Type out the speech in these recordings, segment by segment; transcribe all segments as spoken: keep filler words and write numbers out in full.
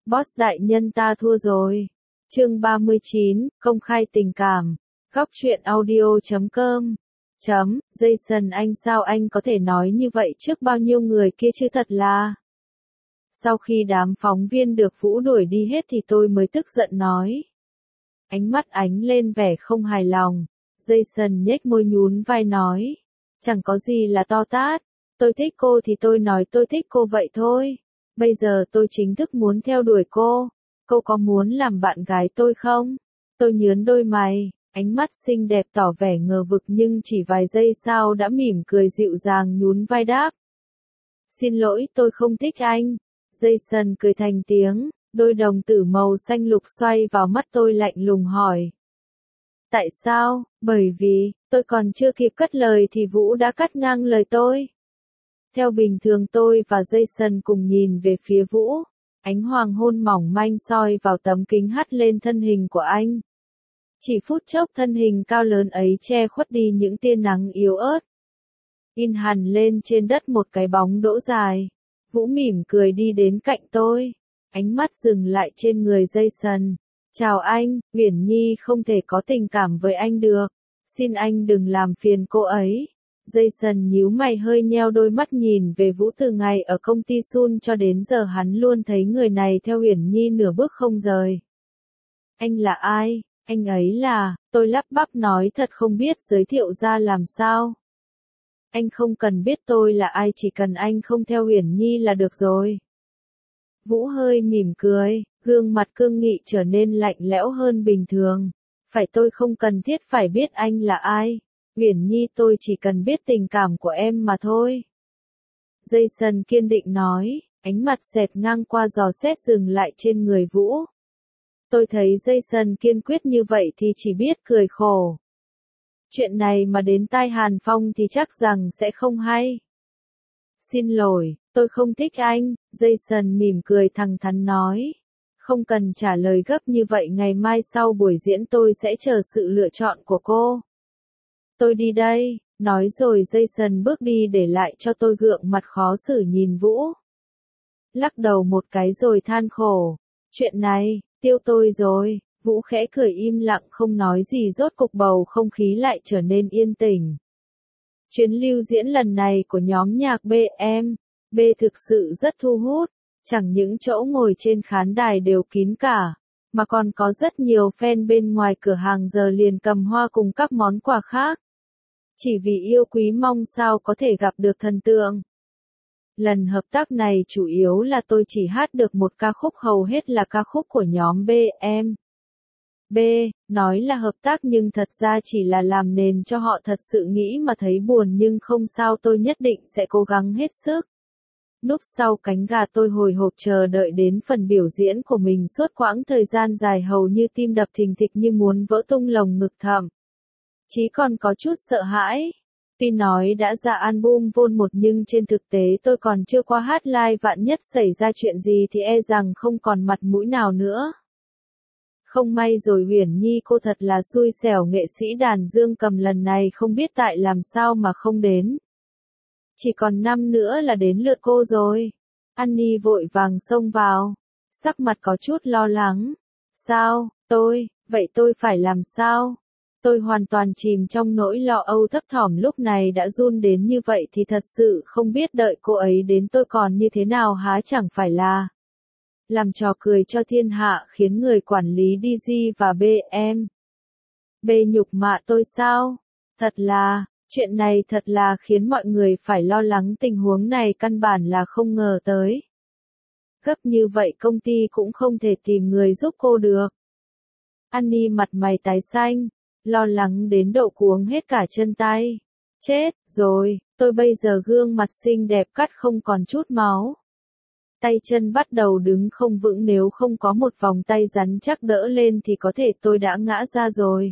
Boss đại nhân ta thua rồi. Chương ba mươi chín, công khai tình cảm. Góc truyện audio chấm com. Chấm, Jason anh sao anh có thể nói như vậy trước bao nhiêu người kia chứ thật là. Sau khi đám phóng viên được Vũ đuổi đi hết thì tôi mới tức giận nói. Ánh mắt ánh lên vẻ không hài lòng. Jason nhếch môi nhún vai nói. Chẳng có gì là to tát. Tôi thích cô thì tôi nói tôi thích cô vậy thôi. Bây giờ tôi chính thức muốn theo đuổi cô. Cô có muốn làm bạn gái tôi không? Tôi nhướng đôi mày, ánh mắt xinh đẹp tỏ vẻ ngờ vực nhưng chỉ vài giây sau đã mỉm cười dịu dàng nhún vai đáp. Xin lỗi tôi không thích anh. Jason cười thành tiếng, đôi đồng tử màu xanh lục xoay vào mắt tôi lạnh lùng hỏi. Tại sao? Bởi vì, tôi còn chưa kịp cất lời thì Vũ đã cắt ngang lời tôi. Theo bình thường tôi và Jason cùng nhìn về phía Vũ. Ánh hoàng hôn mỏng manh soi vào tấm kính hắt lên thân hình của anh. Chỉ phút chốc thân hình cao lớn ấy che khuất đi những tia nắng yếu ớt. In hẳn lên trên đất một cái bóng đỗ dài. Vũ mỉm cười đi đến cạnh tôi. Ánh mắt dừng lại trên người Jason. Chào anh, Uyển Nhi không thể có tình cảm với anh được. Xin anh đừng làm phiền cô ấy. Jason nhíu mày hơi nheo đôi mắt nhìn về Vũ từ ngày ở công ty Sun cho đến giờ hắn luôn thấy người này theo Uyển Nhi nửa bước không rời. Anh là ai? Anh ấy là, tôi lắp bắp nói thật không biết giới thiệu ra làm sao. Anh không cần biết tôi là ai chỉ cần anh không theo Uyển Nhi là được rồi. Vũ hơi mỉm cười, gương mặt cương nghị trở nên lạnh lẽo hơn bình thường. Phải tôi không cần thiết phải biết anh là ai. Uyển Nhi tôi chỉ cần biết tình cảm của em mà thôi. Jason kiên định nói, ánh mặt xẹt ngang qua dò xét dừng lại trên người Vũ. Tôi thấy Jason kiên quyết như vậy thì chỉ biết cười khổ. Chuyện này mà đến tai Hàn Phong thì chắc rằng sẽ không hay. Xin lỗi, tôi không thích anh, Jason mỉm cười thẳng thắn nói. Không cần trả lời gấp như vậy, ngày mai sau buổi diễn tôi sẽ chờ sự lựa chọn của cô. Tôi đi đây, nói rồi Jason bước đi để lại cho tôi gượng mặt khó xử nhìn Vũ. Lắc đầu một cái rồi than khổ. Chuyện này, tiêu tôi rồi. Vũ khẽ cười im lặng không nói gì, rốt cục bầu không khí lại trở nên yên tĩnh. Chuyến lưu diễn lần này của nhóm nhạc bê em, B thực sự rất thu hút. Chẳng những chỗ ngồi trên khán đài đều kín cả, mà còn có rất nhiều fan bên ngoài cửa hàng giờ liền cầm hoa cùng các món quà khác. Chỉ vì yêu quý mong sao có thể gặp được thần tượng. Lần hợp tác này chủ yếu là tôi chỉ hát được một ca khúc, hầu hết là ca khúc của nhóm bê em. B, nói là hợp tác nhưng thật ra chỉ là làm nền cho họ thật sự nghĩ mà thấy buồn, nhưng không sao, tôi nhất định sẽ cố gắng hết sức. Núp sau cánh gà tôi hồi hộp chờ đợi đến phần biểu diễn của mình suốt quãng thời gian dài, hầu như tim đập thình thịch như muốn vỡ tung lồng ngực, thậm chí còn có chút sợ hãi. Tuy nói đã ra album Vol một nhưng trên thực tế tôi còn chưa qua hát live, vạn nhất xảy ra chuyện gì thì e rằng không còn mặt mũi nào nữa. Không may rồi Uyển Nhi cô thật là xui xẻo, nghệ sĩ đàn dương cầm lần này không biết tại làm sao mà không đến. Chỉ còn năm nữa là đến lượt cô rồi. Annie vội vàng xông vào, sắc mặt có chút lo lắng. Sao, tôi, vậy tôi phải làm sao? Tôi hoàn toàn chìm trong nỗi lo âu thấp thỏm, lúc này đã run đến như vậy thì thật sự không biết đợi cô ấy đến tôi còn như thế nào, há chẳng phải là làm trò cười cho thiên hạ, khiến người quản lý đê giê và bê em B nhục mạ tôi sao? Thật là, chuyện này thật là khiến mọi người phải lo lắng, tình huống này căn bản là không ngờ tới. Gấp như vậy công ty cũng không thể tìm người giúp cô được. Annie mặt mày tái xanh, lo lắng đến độ cuống hết cả chân tay. Chết rồi, tôi bây giờ gương mặt xinh đẹp cắt không còn chút máu. Tay chân bắt đầu đứng không vững, nếu không có một vòng tay rắn chắc đỡ lên thì có thể tôi đã ngã ra rồi.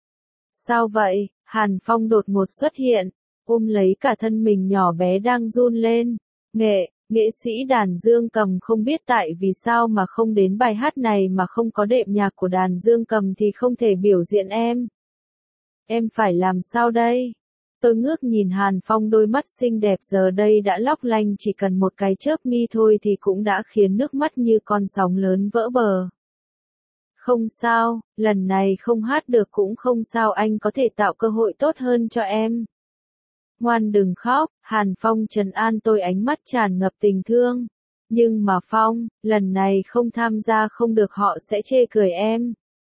Sao vậy? Hàn Phong đột ngột xuất hiện, ôm lấy cả thân mình nhỏ bé đang run lên. Nghệ, nghệ sĩ đàn dương cầm không biết tại vì sao mà không đến bài hát này, mà không có đệm nhạc của đàn dương cầm thì không thể biểu diễn em. Em phải làm sao đây? Tôi ngước nhìn Hàn Phong, đôi mắt xinh đẹp giờ đây đã lóc lanh, chỉ cần một cái chớp mi thôi thì cũng đã khiến nước mắt như con sóng lớn vỡ bờ. Không sao, lần này không hát được cũng không sao, anh có thể tạo cơ hội tốt hơn cho em. Ngoan đừng khóc, Hàn Phong trấn an tôi, ánh mắt tràn ngập tình thương. Nhưng mà Phong, lần này không tham gia không được, họ sẽ chê cười em.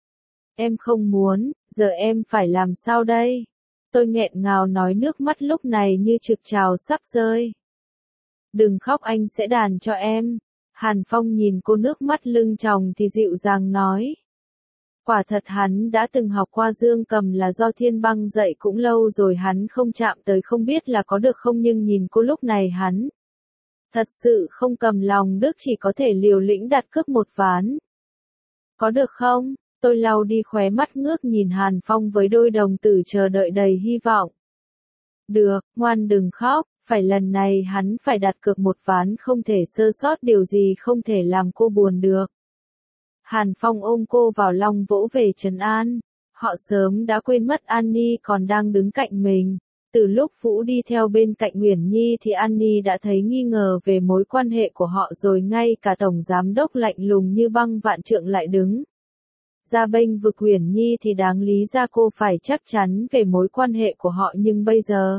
Em không muốn, giờ em phải làm sao đây? Tôi nghẹn ngào nói, nước mắt lúc này như trực trào sắp rơi. Đừng khóc, anh sẽ đàn cho em. Hàn Phong nhìn cô nước mắt lưng tròng thì dịu dàng nói. Quả thật hắn đã từng học qua dương cầm là do Thiên Băng dạy, cũng lâu rồi hắn không chạm tới, không biết là có được không, nhưng nhìn cô lúc này hắn thật sự không cầm lòng được, chỉ có thể liều lĩnh đặt cược một ván. Có được không? Tôi lau đi khóe mắt, ngước nhìn Hàn Phong với đôi đồng tử chờ đợi đầy hy vọng. Được, ngoan đừng khóc, phải lần này hắn phải đặt cược một ván, không thể sơ sót điều gì, không thể làm cô buồn được. Hàn Phong ôm cô vào lòng vỗ về trấn an. Họ sớm đã quên mất Annie còn đang đứng cạnh mình. Từ lúc Vũ đi theo bên cạnh Uyển Nhi thì Annie đã thấy nghi ngờ về mối quan hệ của họ rồi, ngay cả tổng giám đốc lạnh lùng như băng Vạn Trượng lại đứng ra bênh vực Uyển Nhi, thì đáng lý ra cô phải chắc chắn về mối quan hệ của họ, nhưng bây giờ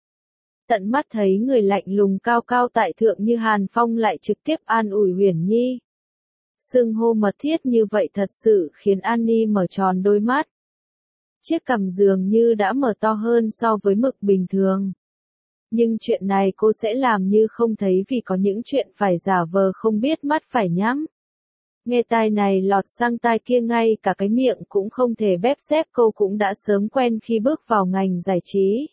tận mắt thấy người lạnh lùng cao cao tại thượng như Hàn Phong lại trực tiếp an ủi Uyển Nhi. Xưng hô mật thiết như vậy thật sự khiến Annie mở tròn đôi mắt. Chiếc cằm dường như đã mở to hơn so với mực bình thường. Nhưng chuyện này cô sẽ làm như không thấy, vì có những chuyện phải giả vờ không biết mắt phải nhắm. Nghe tai này lọt sang tai kia, ngay cả cái miệng cũng không thể bép xép, cô cũng đã sớm quen khi bước vào ngành giải trí.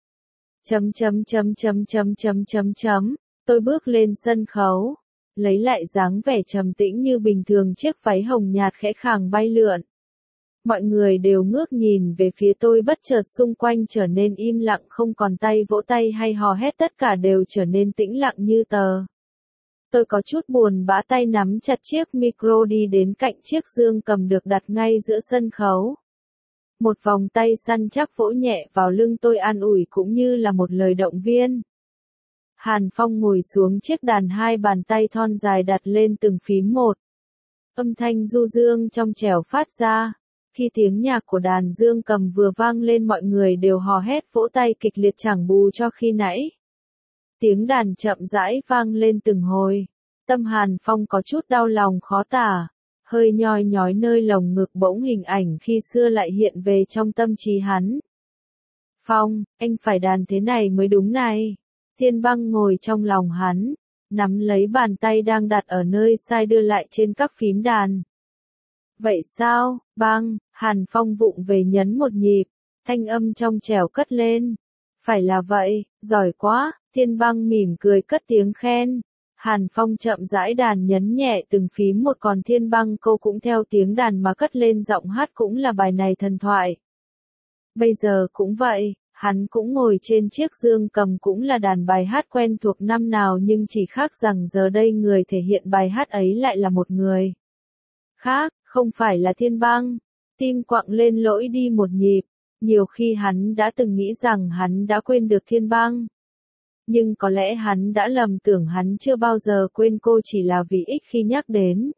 Chấm chấm chấm chấm chấm chấm chấm chấm, tôi bước lên sân khấu, lấy lại dáng vẻ trầm tĩnh như bình thường, chiếc váy hồng nhạt khẽ khàng bay lượn. Mọi người đều ngước nhìn về phía tôi, bất chợt xung quanh trở nên im lặng, không còn tay vỗ tay hay hò hét, tất cả đều trở nên tĩnh lặng như tờ. Tôi có chút buồn bã, tay nắm chặt chiếc micro đi đến cạnh chiếc dương cầm được đặt ngay giữa sân khấu. Một vòng tay săn chắc vỗ nhẹ vào lưng tôi, an ủi cũng như là một lời động viên. Hàn Phong ngồi xuống chiếc đàn, hai bàn tay thon dài đặt lên từng phím một. Âm thanh du dương trong trẻo phát ra. Khi tiếng nhạc của đàn dương cầm vừa vang lên, mọi người đều hò hét vỗ tay kịch liệt, chẳng bù cho khi nãy. Tiếng đàn chậm rãi vang lên từng hồi. Tâm Hàn Phong có chút đau lòng khó tả. Hơi nhoi nhói nơi lồng ngực, bỗng hình ảnh khi xưa lại hiện về trong tâm trí hắn. Phong, anh phải đàn thế này mới đúng này. Thiên Băng ngồi trong lòng hắn, nắm lấy bàn tay đang đặt ở nơi sai đưa lại trên các phím đàn. Vậy sao, Băng? Hàn Phong vụng về nhấn một nhịp, thanh âm trong trẻo cất lên. Phải là vậy, giỏi quá, Thiên Băng mỉm cười cất tiếng khen. Hàn Phong chậm rãi đàn, nhấn nhẹ từng phím một, còn Thiên Băng cô cũng theo tiếng đàn mà cất lên giọng hát, cũng là bài này thần thoại. Bây giờ cũng vậy, hắn cũng ngồi trên chiếc dương cầm, cũng là đàn bài hát quen thuộc năm nào, nhưng chỉ khác rằng giờ đây người thể hiện bài hát ấy lại là một người khác, không phải là Thiên Băng. Tim quặng lên lỗi đi một nhịp, nhiều khi hắn đã từng nghĩ rằng hắn đã quên được Thiên Băng. Nhưng có lẽ hắn đã lầm tưởng hắn chưa bao giờ quên cô, chỉ là vì ích khi nhắc đến.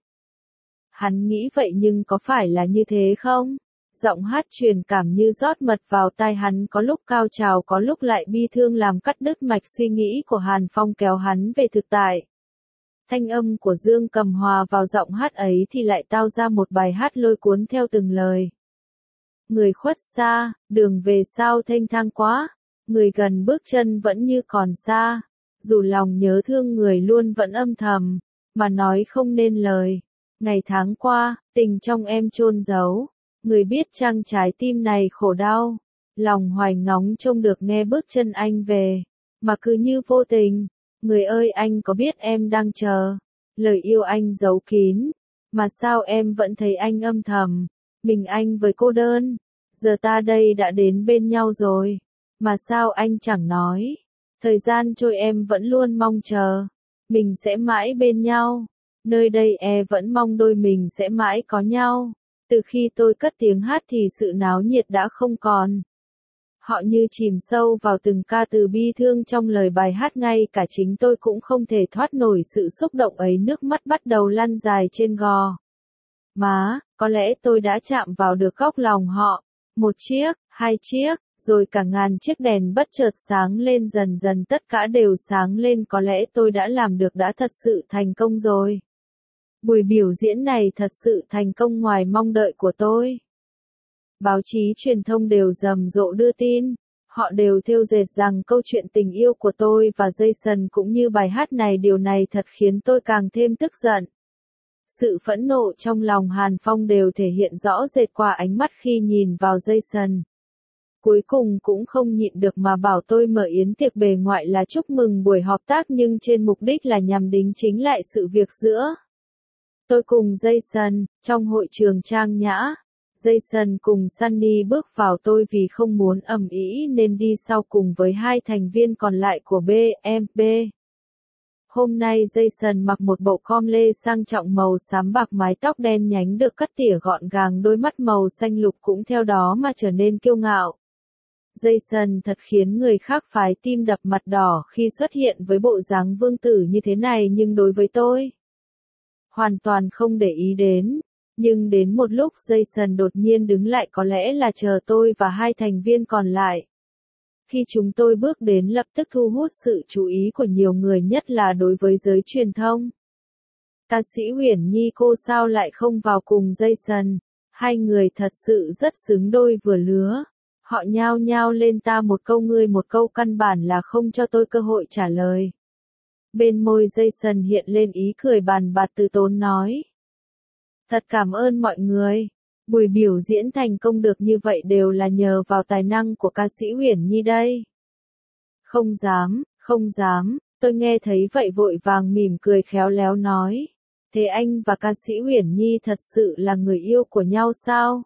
Hắn nghĩ vậy, nhưng có phải là như thế không? Giọng hát truyền cảm như rót mật vào tai hắn, có lúc cao trào có lúc lại bi thương, làm cắt đứt mạch suy nghĩ của Hàn Phong, kéo hắn về thực tại. Thanh âm của dương cầm hòa vào giọng hát ấy thì lại tạo ra một bài hát lôi cuốn theo từng lời. Người khuất xa, đường về sao thênh thang quá, người gần bước chân vẫn như còn xa, dù lòng nhớ thương người luôn vẫn âm thầm, mà nói không nên lời. Ngày tháng qua, tình trong em chôn giấu, người biết chăng trái tim này khổ đau, lòng hoài ngóng trông được nghe bước chân anh về, mà cứ như vô tình. Người ơi, anh có biết em đang chờ lời yêu anh giấu kín, mà sao em vẫn thấy anh âm thầm, mình anh với cô đơn. Giờ ta đây đã đến bên nhau rồi, mà sao anh chẳng nói. Thời gian trôi em vẫn luôn mong chờ, mình sẽ mãi bên nhau. Nơi đây e vẫn mong đôi mình sẽ mãi có nhau. Từ khi tôi cất tiếng hát thì sự náo nhiệt đã không còn. Họ như chìm sâu vào từng ca từ bi thương trong lời bài hát, ngay cả chính tôi cũng không thể thoát nổi sự xúc động ấy, nước mắt bắt đầu lăn dài trên gò má, có lẽ tôi đã chạm vào được góc lòng họ. Một chiếc, hai chiếc, rồi cả ngàn chiếc đèn bất chợt sáng lên, dần dần tất cả đều sáng lên, có lẽ tôi đã làm được, đã thật sự thành công rồi. Buổi biểu diễn này thật sự thành công ngoài mong đợi của tôi. Báo chí truyền thông đều rầm rộ đưa tin. Họ đều thêu dệt rằng câu chuyện tình yêu của tôi và Jason cũng như bài hát này, điều này thật khiến tôi càng thêm tức giận. Sự phẫn nộ trong lòng Hàn Phong đều thể hiện rõ rệt qua ánh mắt khi nhìn vào Jason. Cuối cùng cũng không nhịn được mà bảo tôi mở yến tiệc, bề ngoại là chúc mừng buổi hợp tác nhưng trên mục đích là nhằm đính chính lại sự việc giữa tôi cùng Jason. Trong hội trường trang nhã, Jason cùng Sunny bước vào, tôi vì không muốn ầm ĩ nên đi sau cùng với hai thành viên còn lại của bê em bê. Hôm nay Jason mặc một bộ com lê sang trọng màu xám bạc, mái tóc đen nhánh được cắt tỉa gọn gàng, đôi mắt màu xanh lục cũng theo đó mà trở nên kiêu ngạo. Jason thật khiến người khác phái tim đập, mặt đỏ khi xuất hiện với bộ dáng vương tử như thế này, nhưng đối với tôi, hoàn toàn không để ý đến. Nhưng đến một lúc Jason đột nhiên đứng lại, có lẽ là chờ tôi và hai thành viên còn lại. Khi chúng tôi bước đến lập tức thu hút sự chú ý của nhiều người, nhất là đối với giới truyền thông. Ca sĩ Uyển Nhi, cô sao lại không vào cùng Jason? Hai người thật sự rất xứng đôi vừa lứa. Họ nhao nhao lên ta một câu ngươi một câu, căn bản là không cho tôi cơ hội trả lời. Bên môi Jason hiện lên ý cười bàn bạt, từ tốn nói. Thật cảm ơn mọi người. Buổi biểu diễn thành công được như vậy đều là nhờ vào tài năng của ca sĩ Uyển Nhi đây. Không dám, không dám, tôi nghe thấy vậy vội vàng mỉm cười khéo léo nói. Thế anh và ca sĩ Uyển Nhi thật sự là người yêu của nhau sao?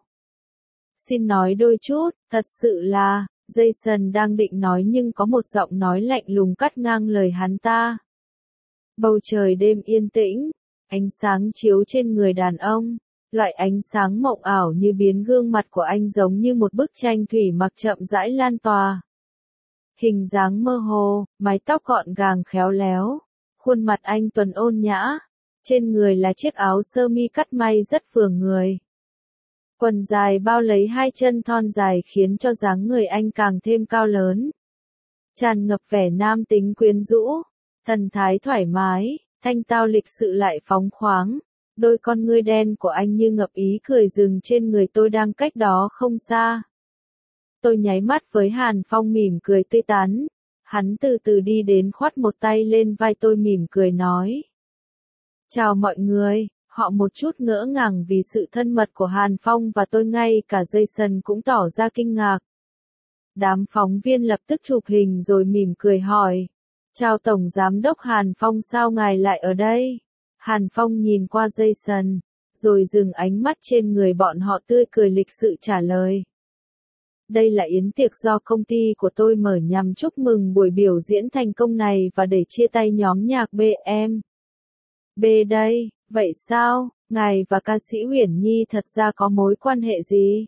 Xin nói đôi chút, thật sự là, Jason đang định nói nhưng có một giọng nói lạnh lùng cắt ngang lời hắn ta. Bầu trời đêm yên tĩnh, ánh sáng chiếu trên người đàn ông. Loại ánh sáng mộng ảo như biến gương mặt của anh giống như một bức tranh thủy mặc chậm rãi lan tỏa. Hình dáng mơ hồ, mái tóc gọn gàng khéo léo, khuôn mặt anh tuấn ôn nhã, trên người là chiếc áo sơ mi cắt may rất phường người. Quần dài bao lấy hai chân thon dài khiến cho dáng người anh càng thêm cao lớn. Tràn ngập vẻ nam tính quyến rũ, thần thái thoải mái, thanh tao lịch sự lại phóng khoáng. Đôi con ngươi đen của anh như ngập ý cười dừng trên người tôi đang cách đó không xa. Tôi nháy mắt với Hàn Phong mỉm cười tươi tắn. Hắn từ từ đi đến khoát một tay lên vai tôi mỉm cười nói. Chào mọi người, họ một chút ngỡ ngàng vì sự thân mật của Hàn Phong và tôi, ngay cả Jason cũng tỏ ra kinh ngạc. Đám phóng viên lập tức chụp hình rồi mỉm cười hỏi. Chào Tổng Giám đốc Hàn Phong, sao ngài lại ở đây? Hàn Phong nhìn qua Jason, rồi dừng ánh mắt trên người bọn họ, tươi cười lịch sự trả lời. Đây là yến tiệc do công ty của tôi mở nhằm chúc mừng buổi biểu diễn thành công này và để chia tay nhóm nhạc bê em bê đây. Vậy sao, ngài và ca sĩ Uyển Nhi thật ra có mối quan hệ gì?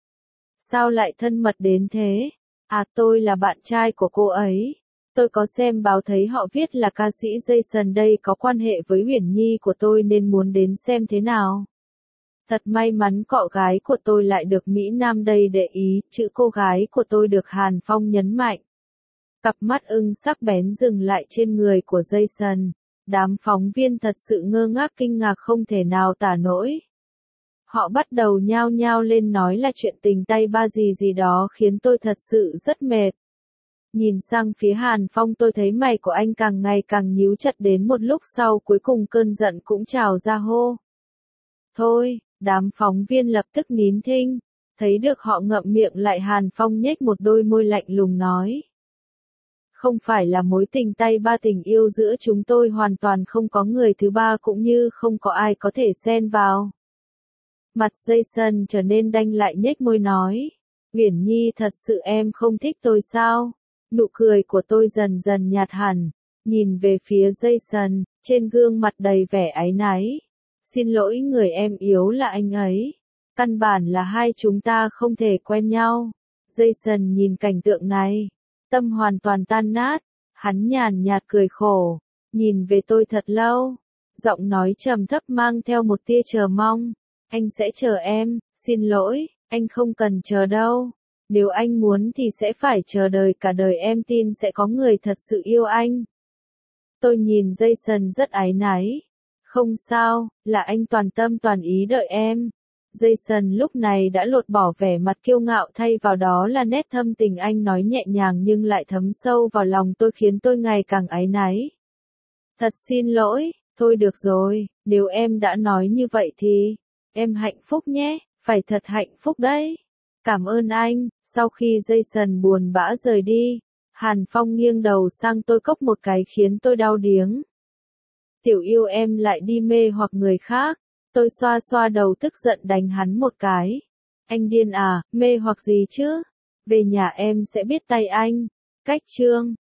Sao lại thân mật đến thế? À, tôi là bạn trai của cô ấy. Tôi có xem báo thấy họ viết là ca sĩ Jason đây có quan hệ với Uyển Nhi của tôi nên muốn đến xem thế nào. Thật may mắn cọ gái của tôi lại được Mỹ Nam đây để ý, chữ cô gái của tôi được Hàn Phong nhấn mạnh. Cặp mắt ưng sắc bén dừng lại trên người của Jason. Đám phóng viên thật sự ngơ ngác kinh ngạc không thể nào tả nổi. Họ bắt đầu nhao nhao lên nói là chuyện tình tay ba gì gì đó khiến tôi thật sự rất mệt. Nhìn sang phía Hàn Phong tôi thấy mày của anh càng ngày càng nhíu chặt, đến một lúc sau cuối cùng cơn giận cũng trào ra hô. Thôi, đám phóng viên lập tức nín thinh, thấy được họ ngậm miệng lại. Hàn Phong nhếch một đôi môi lạnh lùng nói. Không phải là mối tình tay ba, tình yêu giữa chúng tôi hoàn toàn không có người thứ ba cũng như không có ai có thể xen vào. Mặt Jason trở nên đanh lại, nhếch môi nói. Uyển Nhi, thật sự em không thích tôi sao? Nụ cười của tôi dần dần nhạt hẳn, nhìn về phía Jason, trên gương mặt đầy vẻ áy náy. Xin lỗi, người em yếu là anh ấy. Căn bản là hai chúng ta không thể quen nhau. Jason nhìn cảnh tượng này, tâm hoàn toàn tan nát, hắn nhàn nhạt cười khổ, nhìn về tôi thật lâu, giọng nói trầm thấp mang theo một tia chờ mong, anh sẽ chờ em, xin lỗi, anh không cần chờ đâu, nếu anh muốn thì sẽ phải chờ đời cả đời, em tin sẽ có người thật sự yêu anh. Tôi nhìn Jason rất áy náy, không sao, là anh toàn tâm toàn ý đợi em. Jason lúc này đã lột bỏ vẻ mặt kiêu ngạo, thay vào đó là nét thâm tình, anh nói nhẹ nhàng nhưng lại thấm sâu vào lòng tôi, khiến tôi ngày càng áy náy. Thật xin lỗi, thôi được rồi, nếu em đã nói như vậy thì, em hạnh phúc nhé, phải thật hạnh phúc đấy. Cảm ơn anh. Sau khi Jason buồn bã rời đi, Hàn Phong nghiêng đầu sang tôi cốc một cái khiến tôi đau điếng. Tiểu yêu em lại đi mê hoặc người khác. Tôi xoa xoa đầu tức giận đánh hắn một cái. Anh điên à, mê hoặc gì chứ? Về nhà em sẽ biết tay anh. Cách chương